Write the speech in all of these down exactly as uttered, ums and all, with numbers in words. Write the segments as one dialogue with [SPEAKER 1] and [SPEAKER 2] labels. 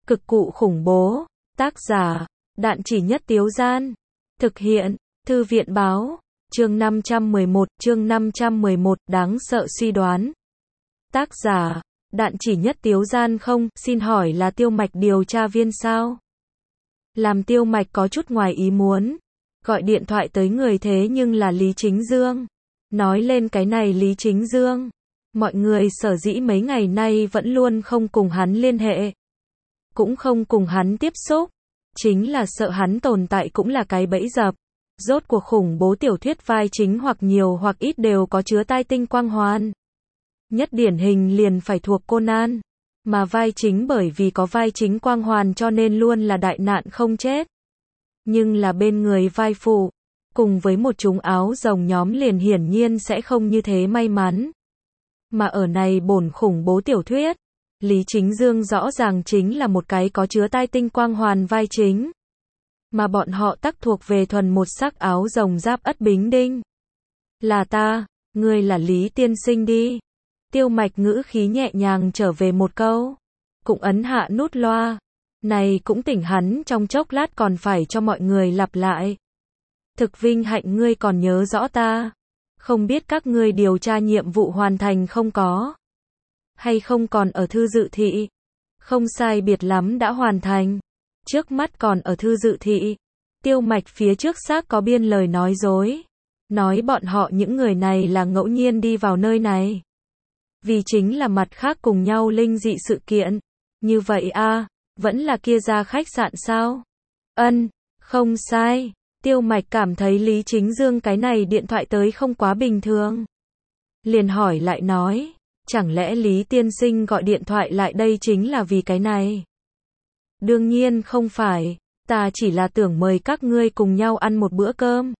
[SPEAKER 1] Cực cụ khủng bố. Tác giả, Đạn Chỉ Nhất Tiếu Gian. Thực hiện, Thư viện Báo. Chương năm trăm mười một, chương năm trăm mười một, đáng sợ suy đoán. Tác giả, Đạn Chỉ Nhất Tiếu Gian. Không, xin hỏi là Tiêu Mạch điều tra viên sao? Làm Tiêu Mạch có chút ngoài ý muốn. Gọi điện thoại tới người thế nhưng là Lý Chính Dương. Nói lên cái này Lý Chính Dương, mọi người sở dĩ mấy ngày nay vẫn luôn không cùng hắn liên hệ, cũng không cùng hắn tiếp xúc, chính là sợ hắn tồn tại cũng là cái bẫy dập. Rốt cuộc khủng bố tiểu thuyết vai chính hoặc nhiều hoặc ít đều có chứa tai tinh quang hoàn. Nhất điển hình liền phải thuộc Conan, mà vai chính bởi vì có vai chính quang hoàn cho nên luôn là đại nạn không chết. Nhưng là bên người vai phụ, cùng với một chúng áo rồng nhóm liền hiển nhiên sẽ không như thế may mắn. Mà ở này bổn khủng bố tiểu thuyết, Lý Chính Dương rõ ràng chính là một cái có chứa tai tinh quang hoàn vai chính. Mà bọn họ tắc thuộc về thuần một sắc áo rồng giáp ất bính đinh. Là ta, ngươi là Lý tiên sinh đi. Tiêu Mạch ngữ khí nhẹ nhàng trở về một câu, cũng ấn hạ nút loa. Này cũng tỉnh hắn trong chốc lát còn phải cho mọi người lặp lại. Thực vinh hạnh ngươi còn nhớ rõ ta. Không biết các ngươi điều tra nhiệm vụ hoàn thành không có? Hay không còn ở thư dự thị? Không sai biệt lắm đã hoàn thành. Trước mắt còn ở thư dự thị. Tiêu Mạch phía trước xác có biên lời nói dối. Nói bọn họ những người này là ngẫu nhiên đi vào nơi này. Vì chính là mặt khác cùng nhau linh dị sự kiện. Như vậy a à, vẫn là kia ra khách sạn sao? Ân, không sai. Tiêu Mạch cảm thấy Lý Chính Dương cái này điện thoại tới không quá bình thường. Liền hỏi lại nói, chẳng lẽ Lý tiên sinh gọi điện thoại lại đây chính là vì cái này? Đương nhiên không phải, ta chỉ là tưởng mời các ngươi cùng nhau ăn một bữa cơm.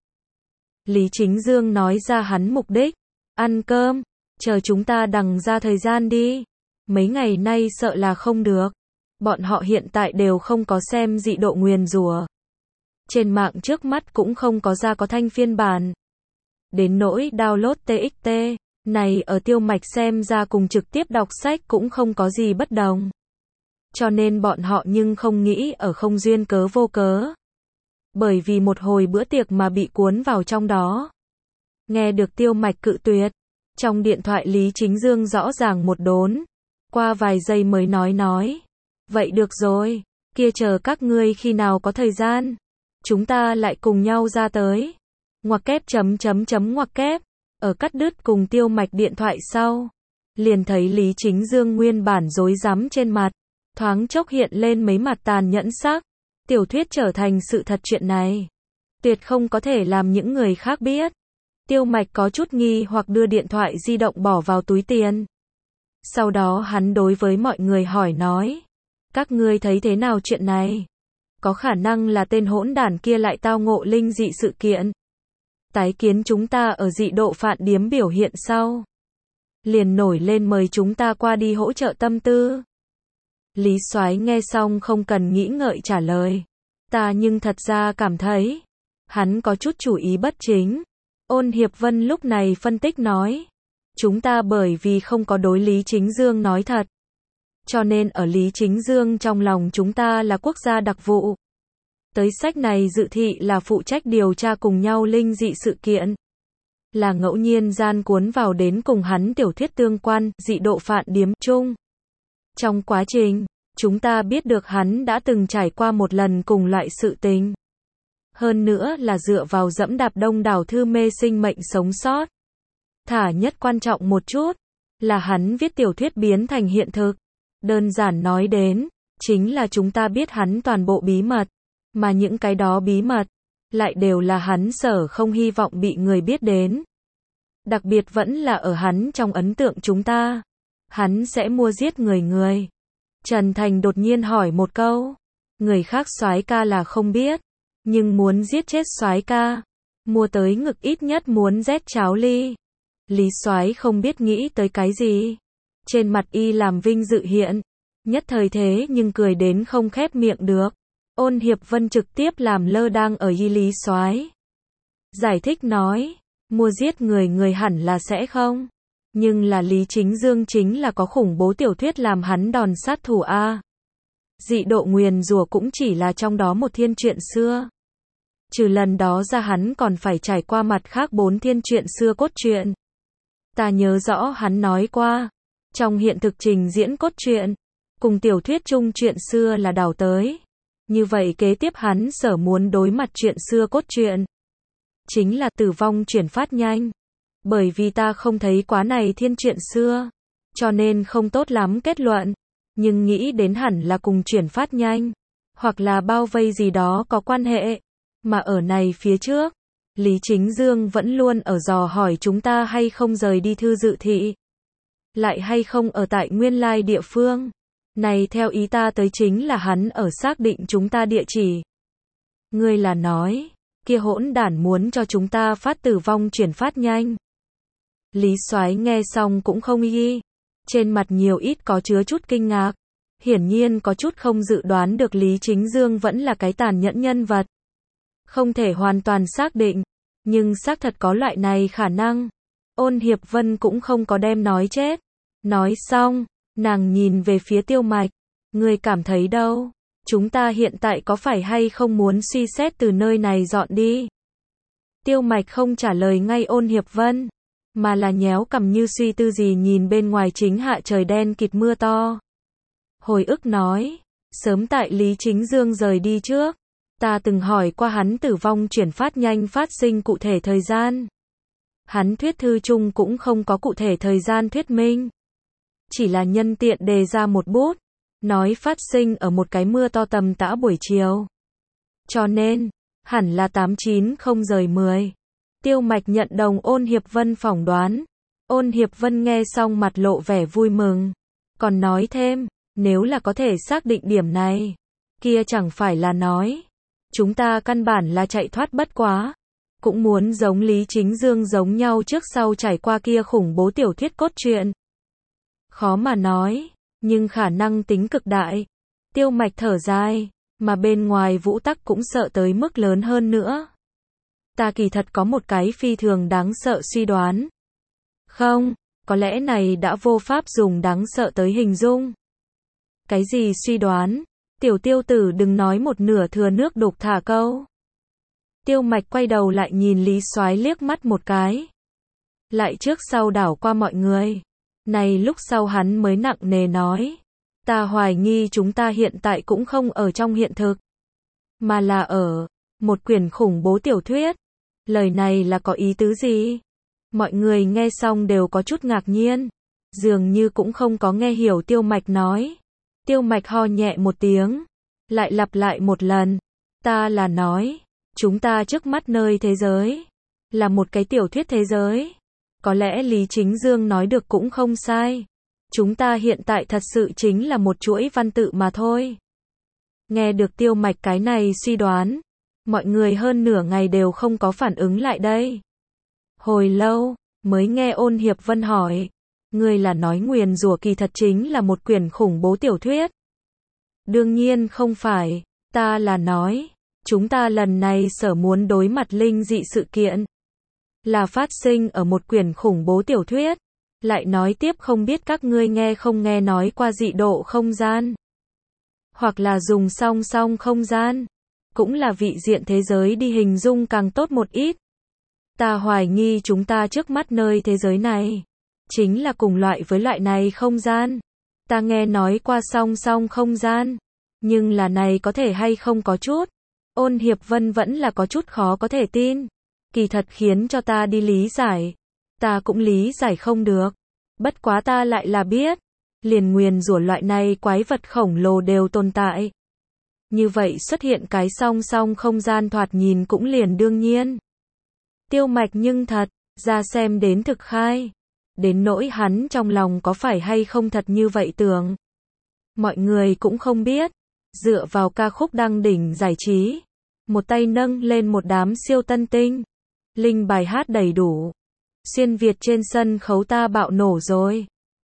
[SPEAKER 1] Lý Chính Dương nói ra hắn mục đích, ăn cơm, chờ chúng ta đằng ra thời gian đi. Mấy ngày nay sợ là không được. Bọn họ hiện tại đều không có xem dị độ nguyền rủa. Trên mạng trước mắt cũng không có ra có thanh phiên bản. Đến nỗi download tê ích tê, này ở Tiêu Mạch xem ra cùng trực tiếp đọc sách cũng không có gì bất đồng. Cho nên bọn họ nhưng không nghĩ ở không duyên cớ vô cớ. Bởi vì một hồi bữa tiệc mà bị cuốn vào trong đó. Nghe được Tiêu Mạch cự tuyệt, trong điện thoại Lý Chính Dương rõ ràng một đốn. Qua vài giây mới nói nói. Vậy được rồi, kia chờ các ngươi khi nào có thời gian. Chúng ta lại cùng nhau ra tới. Ngoặc kép chấm chấm chấm ngoặc kép. Ở cắt đứt cùng Tiêu Mạch điện thoại sau. Liền thấy Lý Chính Dương nguyên bản rối rắm trên mặt. Thoáng chốc hiện lên mấy mặt tàn nhẫn sắc. Tiểu thuyết trở thành sự thật chuyện này. Tuyệt không có thể làm những người khác biết. Tiêu Mạch có chút nghi hoặc đưa điện thoại di động bỏ vào túi tiền. Sau đó hắn đối với mọi người hỏi nói. Các ngươi thấy thế nào chuyện này? Có khả năng là tên hỗn đản kia lại tao ngộ linh dị sự kiện. Tái kiến chúng ta ở dị độ phạn điếm biểu hiện sau. Liền nổi lên mời chúng ta qua đi hỗ trợ tâm tư. Lý Soái nghe xong không cần nghĩ ngợi trả lời. Ta nhưng thật ra cảm thấy. Hắn có chút chủ ý bất chính. Ôn Hiệp Vân lúc này phân tích nói. Chúng ta bởi vì không có đối Lý Chính Dương nói thật. Cho nên ở Lý Chính Dương trong lòng chúng ta là quốc gia đặc vụ. Tới sách này dự thị là phụ trách điều tra cùng nhau linh dị sự kiện. Là ngẫu nhiên gian cuốn vào đến cùng hắn tiểu thuyết tương quan, dị độ phạn điếm chung. Trong quá trình, chúng ta biết được hắn đã từng trải qua một lần cùng loại sự tình. Hơn nữa là dựa vào dẫm đạp đông đảo thư mê sinh mệnh sống sót. Thả nhất quan trọng một chút, là hắn viết tiểu thuyết biến thành hiện thực. Đơn giản nói đến, chính là chúng ta biết hắn toàn bộ bí mật, mà những cái đó bí mật, lại đều là hắn sở không hy vọng bị người biết đến. Đặc biệt vẫn là ở hắn trong ấn tượng chúng ta. Hắn sẽ mua giết người người. Trần Thành đột nhiên hỏi một câu. Người khác soái ca là không biết, nhưng muốn giết chết soái ca, mua tới ngực ít nhất muốn rét cháo ly. Lý Soái không biết nghĩ tới cái gì. Trên mặt y làm vinh dự hiện. Nhất thời thế nhưng cười đến không khép miệng được. Ôn Hiệp Vân trực tiếp làm lơ đang ở y Lý Soái. Giải thích nói. Mua giết người người hẳn là sẽ không. Nhưng là Lý Chính Dương chính là có khủng bố tiểu thuyết làm hắn đòn sát thủ a. dị độ nguyền rủa cũng chỉ là trong đó một thiên truyện xưa. Trừ lần đó ra hắn còn phải trải qua mặt khác bốn thiên truyện xưa cốt truyện. Ta nhớ rõ hắn nói qua, trong hiện thực trình diễn cốt truyện, cùng tiểu thuyết chung truyện xưa là đảo tới. Như vậy kế tiếp hắn sở muốn đối mặt truyện xưa cốt truyện, chính là tử vong chuyển phát nhanh. Bởi vì ta không thấy quá này thiên truyện xưa, cho nên không tốt lắm kết luận, nhưng nghĩ đến hẳn là cùng chuyển phát nhanh, hoặc là bao vây gì đó có quan hệ. Mà ở này phía trước, Lý Chính Dương vẫn luôn ở dò hỏi chúng ta hay không rời đi thư dự thị, lại hay không ở tại nguyên lai địa phương. Này theo ý ta tới chính là hắn ở xác định chúng ta địa chỉ. Ngươi là nói, kia hỗn đản muốn cho chúng ta phát tử vong chuyển phát nhanh. Lý Soái nghe xong cũng không y, trên mặt nhiều ít có chứa chút kinh ngạc, hiển nhiên có chút không dự đoán được Lý Chính Dương vẫn là cái tàn nhẫn nhân vật. Không thể hoàn toàn xác định, nhưng xác thật có loại này khả năng. Ôn Hiệp Vân cũng không có đem nói chết. Nói xong, nàng nhìn về phía Tiêu Mạch, ngươi cảm thấy đâu? Chúng ta hiện tại có phải hay không muốn suy xét từ nơi này dọn đi? Tiêu Mạch không trả lời ngay Ôn Hiệp Vân, mà là nhéo cằm như suy tư gì nhìn bên ngoài chính hạ trời đen kịt mưa to. Hồi ức nói, sớm tại Lý Chính Dương rời đi trước, ta từng hỏi qua hắn tử vong chuyển phát nhanh phát sinh cụ thể thời gian. Hắn thuyết thư chung cũng không có cụ thể thời gian thuyết minh. Chỉ là nhân tiện đề ra một bút, nói phát sinh ở một cái mưa to tầm tã buổi chiều. Cho nên, hẳn là tám chín không rời mười. Tiêu Mạch nhận đồng Ôn Hiệp Vân phỏng đoán. Ôn Hiệp Vân nghe xong mặt lộ vẻ vui mừng. Còn nói thêm, nếu là có thể xác định điểm này, kia chẳng phải là nói, chúng ta căn bản là chạy thoát bất quá. Cũng muốn giống Lý Chính Dương giống nhau trước sau trải qua kia khủng bố tiểu thuyết cốt truyện. Khó mà nói, nhưng khả năng tính cực đại. Tiêu Mạch thở dài, mà bên ngoài Vũ Tắc cũng sợ tới mức lớn hơn nữa. Ta kỳ thật có một cái phi thường đáng sợ suy đoán. Không, có lẽ này đã vô pháp dùng đáng sợ tới hình dung. Cái gì suy đoán? Tiểu Tiêu tử đừng nói một nửa thừa nước đục thả câu. Tiêu Mạch quay đầu lại nhìn Lý Soái liếc mắt một cái. Lại trước sau đảo qua mọi người. Này lúc sau hắn mới nặng nề nói. Ta hoài nghi chúng ta hiện tại cũng không ở trong hiện thực. Mà là ở một quyển khủng bố tiểu thuyết. Lời này là có ý tứ gì? Mọi người nghe xong đều có chút ngạc nhiên. Dường như cũng không có nghe hiểu Tiêu Mạch nói. Tiêu Mạch ho nhẹ một tiếng. Lại lặp lại một lần. Ta là nói. Chúng ta trước mắt nơi thế giới. Là một cái tiểu thuyết thế giới. Có lẽ Lý Chính Dương nói được cũng không sai. Chúng ta hiện tại thật sự chính là một chuỗi văn tự mà thôi. Nghe được Tiêu Mạch cái này suy đoán. Mọi người hơn nửa ngày đều không có phản ứng lại đây. Hồi lâu, mới nghe Ôn Hiệp Vân hỏi. Ngươi là nói nguyền rủa kỳ thật chính là một quyển khủng bố tiểu thuyết. Đương nhiên không phải, ta là nói. Chúng ta lần này sở muốn đối mặt linh dị sự kiện. Là phát sinh ở một quyển khủng bố tiểu thuyết. Lại nói tiếp không biết các ngươi nghe không nghe nói qua dị độ không gian. Hoặc là dùng song song không gian. Cũng là vị diện thế giới đi hình dung càng tốt một ít. Ta hoài nghi chúng ta trước mắt nơi thế giới này. Chính là cùng loại với loại này không gian. Ta nghe nói qua song song không gian. Nhưng là này có thể hay không có chút. Ôn Hiệp Vân vẫn là có chút khó có thể tin. Kỳ thật khiến cho ta đi lý giải. Ta cũng lý giải không được. Bất quá ta lại là biết. Liền nguyền rủa loại này quái vật khổng lồ đều tồn tại. Như vậy xuất hiện cái song song không gian thoạt nhìn cũng liền đương nhiên. Tiêu Mạch nhưng thật, ra xem đến thực khai. Đến nỗi hắn trong lòng có phải hay không thật như vậy tưởng. Mọi người cũng không biết. Dựa vào ca khúc đăng đỉnh giải trí. Một tay nâng lên một đám siêu tân tinh. Linh bài hát đầy đủ. Xuyên Việt trên sân khấu ta bạo nổ rồi.